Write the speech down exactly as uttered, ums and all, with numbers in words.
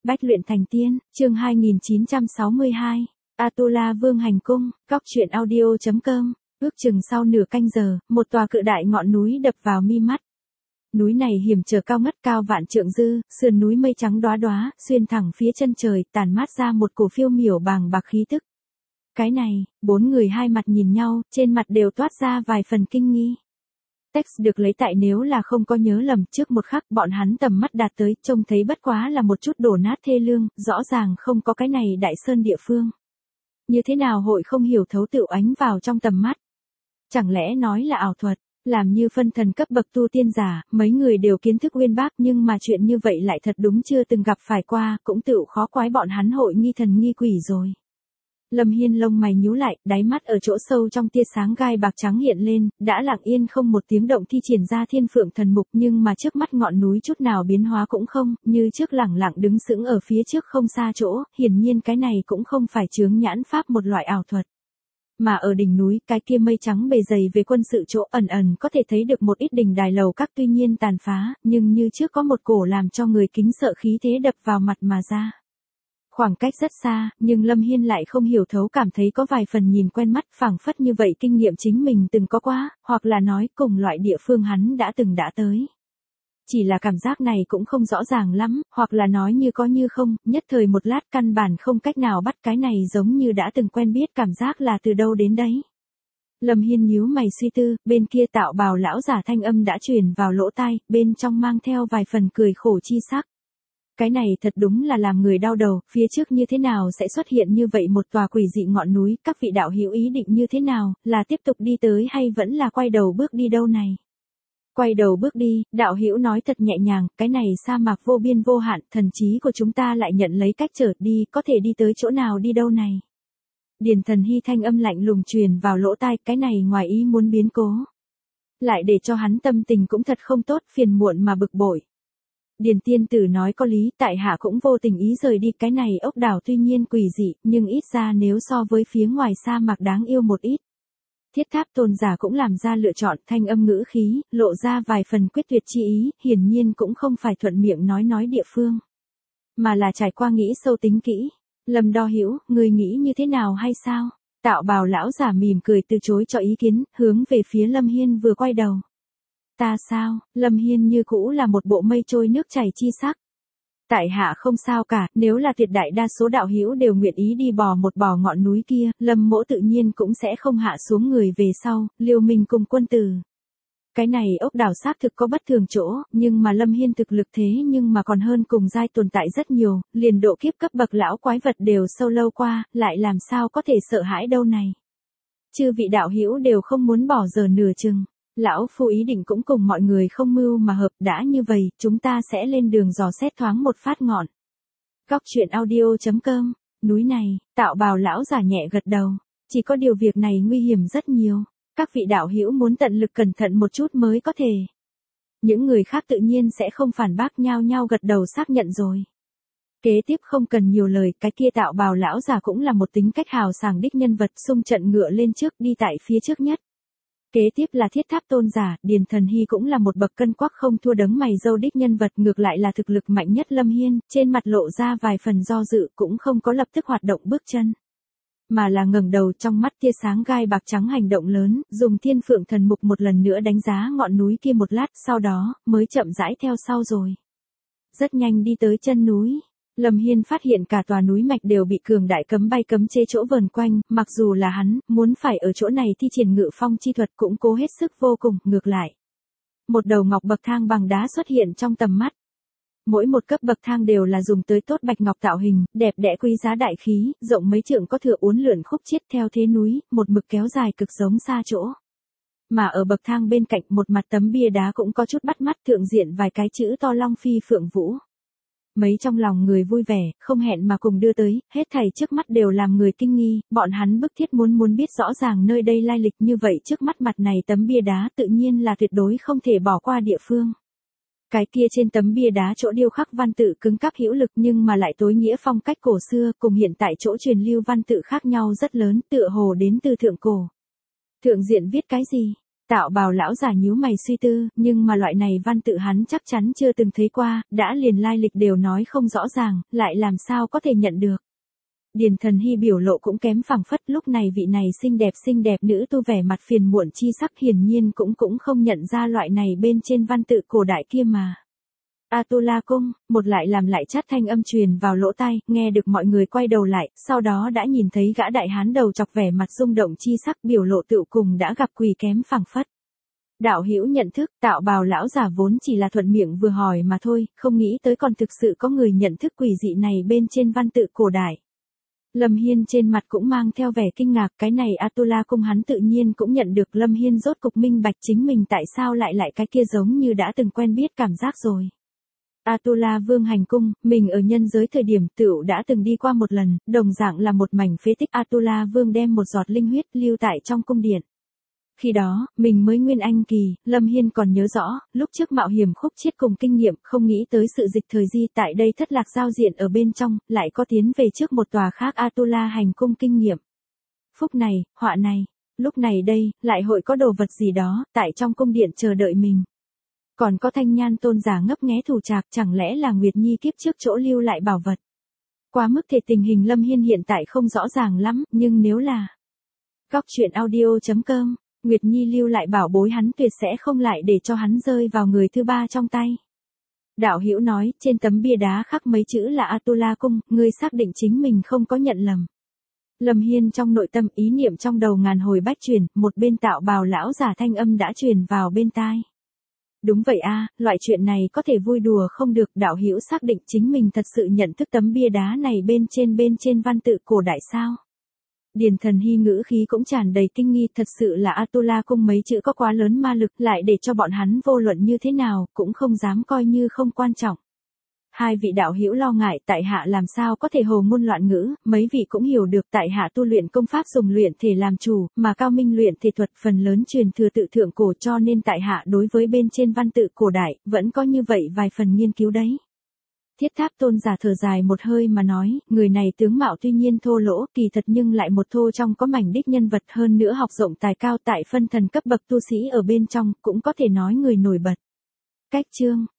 Bách luyện thành tiên, chương hai nghìn chín trăm sáu mươi hai. Atula Vương hành cung, góc truyện audio chấm com. Ước chừng sau nửa canh giờ, một tòa cự đại ngọn núi đập vào mi mắt. Núi này hiểm trở cao ngất cao vạn trượng dư, sườn núi mây trắng đóa đóa, xuyên thẳng phía chân trời, tản mát ra một cổ phiêu miểu bàng bạc khí tức. Cái này, bốn người hai mặt nhìn nhau, trên mặt đều toát ra vài phần kinh nghi. Text được lấy tại nếu là không có nhớ lầm, trước một khắc bọn hắn tầm mắt đạt tới, trông thấy bất quá là một chút đổ nát thê lương, rõ ràng không có cái này đại sơn địa phương. Như thế nào hội không hiểu thấu tựu ánh vào trong tầm mắt? Chẳng lẽ nói là ảo thuật? Làm như phân thần cấp bậc tu tiên giả, mấy người đều kiến thức uyên bác, nhưng mà chuyện như vậy lại thật đúng chưa từng gặp phải qua, cũng tựu khó quái bọn hắn hội nghi thần nghi quỷ rồi. Lâm Hiên lông mày nhíu lại, đáy mắt ở chỗ sâu trong tia sáng gai bạc trắng hiện lên, đã lặng yên không một tiếng động thi triển ra thiên phượng thần mục, nhưng mà trước mắt ngọn núi chút nào biến hóa cũng không, như trước lẳng lặng đứng sững ở phía trước không xa chỗ, hiển nhiên cái này cũng không phải chướng nhãn pháp một loại ảo thuật. Mà ở đỉnh núi, cái kia mây trắng bề dày về quân sự chỗ ẩn ẩn có thể thấy được một ít đỉnh đài lầu các, tuy nhiên tàn phá, nhưng như trước có một cổ làm cho người kính sợ khí thế đập vào mặt mà ra. Khoảng cách rất xa, nhưng Lâm Hiên lại không hiểu thấu cảm thấy có vài phần nhìn quen mắt, phảng phất như vậy kinh nghiệm chính mình từng có qua, hoặc là nói cùng loại địa phương hắn đã từng đã tới. Chỉ là cảm giác này cũng không rõ ràng lắm, hoặc là nói như có như không, nhất thời một lát căn bản không cách nào bắt cái này giống như đã từng quen biết cảm giác là từ đâu đến đấy. Lâm Hiên nhíu mày suy tư, bên kia Tạo Bào lão giả thanh âm đã truyền vào lỗ tai, bên trong mang theo vài phần cười khổ chi sắc. Cái này thật đúng là làm người đau đầu, phía trước như thế nào sẽ xuất hiện như vậy một tòa quỷ dị ngọn núi, các vị đạo hữu ý định như thế nào, là tiếp tục đi tới hay vẫn là quay đầu bước đi đâu này? Quay đầu bước đi, đạo hữu nói thật nhẹ nhàng, cái này sa mạc vô biên vô hạn, thần trí của chúng ta lại nhận lấy cách trở đi, có thể đi tới chỗ nào đi đâu này? Điền Thần Hy thanh âm lạnh lùng truyền vào lỗ tai, cái này ngoài ý muốn biến cố. Lại để cho hắn tâm tình cũng thật không tốt, phiền muộn mà bực bội. Điền tiên tử nói có lý, tại hạ cũng vô tình ý rời đi, cái này ốc đảo tuy nhiên quỷ dị, nhưng ít ra nếu so với phía ngoài sa mạc đáng yêu một ít. Thiết Tháp tôn giả cũng làm ra lựa chọn, thanh âm ngữ khí, lộ ra vài phần quyết tuyệt chi ý, hiển nhiên cũng không phải thuận miệng nói nói địa phương, mà là trải qua nghĩ sâu tính kỹ. Lâm Đo Hữu, người nghĩ như thế nào hay sao? Tạo Bào lão giả mỉm cười từ chối cho ý kiến, hướng về phía Lâm Hiên vừa quay đầu. Ta sao? Lâm Hiên như cũ là một bộ mây trôi nước chảy chi sắc. Tại hạ không sao cả, nếu là tuyệt đại đa số đạo hữu đều nguyện ý đi bò một bò ngọn núi kia, Lâm mỗ tự nhiên cũng sẽ không hạ xuống người về sau, liều mình cùng quân tử. Cái này ốc đảo xác thực có bất thường chỗ, nhưng mà Lâm Hiên thực lực thế nhưng mà còn hơn cùng giai tồn tại rất nhiều, liền độ kiếp cấp bậc lão quái vật đều sâu lâu qua, lại làm sao có thể sợ hãi đâu này. Chư vị đạo hữu đều không muốn bỏ giờ nửa chừng. Lão phu ý định cũng cùng mọi người không mưu mà hợp, đã như vậy, chúng ta sẽ lên đường dò xét thoáng một phát ngọn. Góc truyện audio chấm com, núi này, Tạo Bào lão giả nhẹ gật đầu, chỉ có điều việc này nguy hiểm rất nhiều, các vị đạo hữu muốn tận lực cẩn thận một chút mới có thể. Những người khác tự nhiên sẽ không phản bác, nhau nhau gật đầu xác nhận rồi. Kế tiếp không cần nhiều lời, cái kia Tạo Bào lão giả cũng là một tính cách hào sảng đích nhân vật, xung trận ngựa lên trước đi tại phía trước nhất. Kế tiếp là Thiết Tháp tôn giả, Điền Thần Hy cũng là một bậc cân quắc không thua đấng mày râu đích nhân vật, ngược lại là thực lực mạnh nhất Lâm Hiên, trên mặt lộ ra vài phần do dự, cũng không có lập tức hoạt động bước chân, mà là ngẩng đầu, trong mắt tia sáng gai bạc trắng hành động lớn, dùng thiên phượng thần mục một lần nữa đánh giá ngọn núi kia một lát, sau đó mới chậm rãi theo sau rồi. Rất nhanh đi tới chân núi. Lâm Hiên phát hiện cả tòa núi mạch đều bị cường đại cấm bay cấm chế chỗ vờn quanh, mặc dù là hắn, muốn phải ở chỗ này thi triển ngự phong chi thuật cũng cố hết sức vô cùng, ngược lại. Một đầu ngọc bậc thang bằng đá xuất hiện trong tầm mắt. Mỗi một cấp bậc thang đều là dùng tới tốt bạch ngọc tạo hình, đẹp đẽ quý giá đại khí, rộng mấy trượng có thừa uốn lượn khúc chiết theo thế núi, một mực kéo dài cực giống xa chỗ. Mà ở bậc thang bên cạnh một mặt tấm bia đá cũng có chút bắt mắt, thượng diện vài cái chữ to Long Phi Phượng Vũ. Mấy trong lòng người vui vẻ, không hẹn mà cùng đưa tới, hết thảy trước mắt đều làm người kinh nghi, bọn hắn bức thiết muốn muốn biết rõ ràng nơi đây lai lịch, như vậy trước mắt mặt này tấm bia đá tự nhiên là tuyệt đối không thể bỏ qua địa phương. Cái kia trên tấm bia đá chỗ điêu khắc văn tự cứng cáp hữu lực nhưng mà lại tối nghĩa phong cách cổ xưa, cùng hiện tại chỗ truyền lưu văn tự khác nhau rất lớn, tựa hồ đến từ thượng cổ. Thượng diện viết cái gì? Tạo Bào lão giả nhíu mày suy tư, nhưng mà loại này văn tự hắn chắc chắn chưa từng thấy qua, đã liền lai lịch đều nói không rõ ràng, lại làm sao có thể nhận được. Điền Thần Hy biểu lộ cũng kém phảng phất, lúc này vị này xinh đẹp xinh đẹp nữ tu vẻ mặt phiền muộn chi sắc hiển nhiên cũng cũng không nhận ra loại này bên trên văn tự cổ đại kia mà. Atula cung, một lại làm lại chát thanh âm truyền vào lỗ tai, nghe được mọi người quay đầu lại, sau đó đã nhìn thấy gã đại hán đầu chọc vẻ mặt rung động chi sắc biểu lộ tựu cùng đã gặp quỳ kém phảng phất. Đạo hữu nhận thức, Tạo Bào lão giả vốn chỉ là thuận miệng vừa hỏi mà thôi, không nghĩ tới còn thực sự có người nhận thức quỷ dị này bên trên văn tự cổ đại. Lâm Hiên trên mặt cũng mang theo vẻ kinh ngạc, cái này Atula cung hắn tự nhiên cũng nhận được. Lâm Hiên rốt cục minh bạch chính mình tại sao lại lại cái kia giống như đã từng quen biết cảm giác rồi. Atula Vương hành cung, mình ở nhân giới thời điểm tựu đã từng đi qua một lần, đồng dạng là một mảnh phế tích. Atula Vương đem một giọt linh huyết lưu tại trong cung điện. Khi đó, mình mới nguyên anh kỳ, Lâm Hiên còn nhớ rõ, lúc trước mạo hiểm khúc chiết cùng kinh nghiệm, không nghĩ tới sự dịch thời di tại đây thất lạc giao diện ở bên trong, lại có tiến về trước một tòa khác Atula hành cung kinh nghiệm. Phúc này, họa này, lúc này đây, lại hội có đồ vật gì đó, tại trong cung điện chờ đợi mình. Còn có thanh nhan tôn giả ngấp nghé thủ trạc, chẳng lẽ là Nguyệt Nhi kiếp trước chỗ lưu lại bảo vật. Quá mức thể tình hình Lâm Hiên hiện tại không rõ ràng lắm, nhưng nếu là góc truyện audio chấm com, Nguyệt Nhi lưu lại bảo bối hắn tuyệt sẽ không lại để cho hắn rơi vào người thứ ba trong tay. Đạo hữu nói, trên tấm bia đá khắc mấy chữ là Atula cung, ngươi xác định chính mình không có nhận lầm. Lâm Hiên trong nội tâm ý niệm trong đầu ngàn hồi bách truyền, một bên Tạo Bào lão giả thanh âm đã truyền vào bên tai. Đúng vậy a, loại chuyện này có thể vui đùa không được, đạo hữu xác định chính mình thật sự nhận thức tấm bia đá này bên trên bên trên văn tự cổ đại sao? Điền Thần Hy ngữ khí cũng tràn đầy kinh nghi, thật sự là Atula cung mấy chữ có quá lớn ma lực, lại để cho bọn hắn vô luận như thế nào, cũng không dám coi như không quan trọng. Hai vị đạo hữu lo ngại, tại hạ làm sao có thể hồ ngôn loạn ngữ, mấy vị cũng hiểu được tại hạ tu luyện công pháp dùng luyện thể làm chủ, mà cao minh luyện thể thuật phần lớn truyền thừa tự thượng cổ, cho nên tại hạ đối với bên trên văn tự cổ đại, vẫn có như vậy vài phần nghiên cứu đấy. Thiết Tháp tôn giả thở dài một hơi mà nói, người này tướng mạo tuy nhiên thô lỗ, kỳ thật nhưng lại một thô trong có mảnh đích nhân vật, hơn nữa học rộng tài cao tại phân thần cấp bậc tu sĩ ở bên trong, cũng có thể nói người nổi bật. Cách chương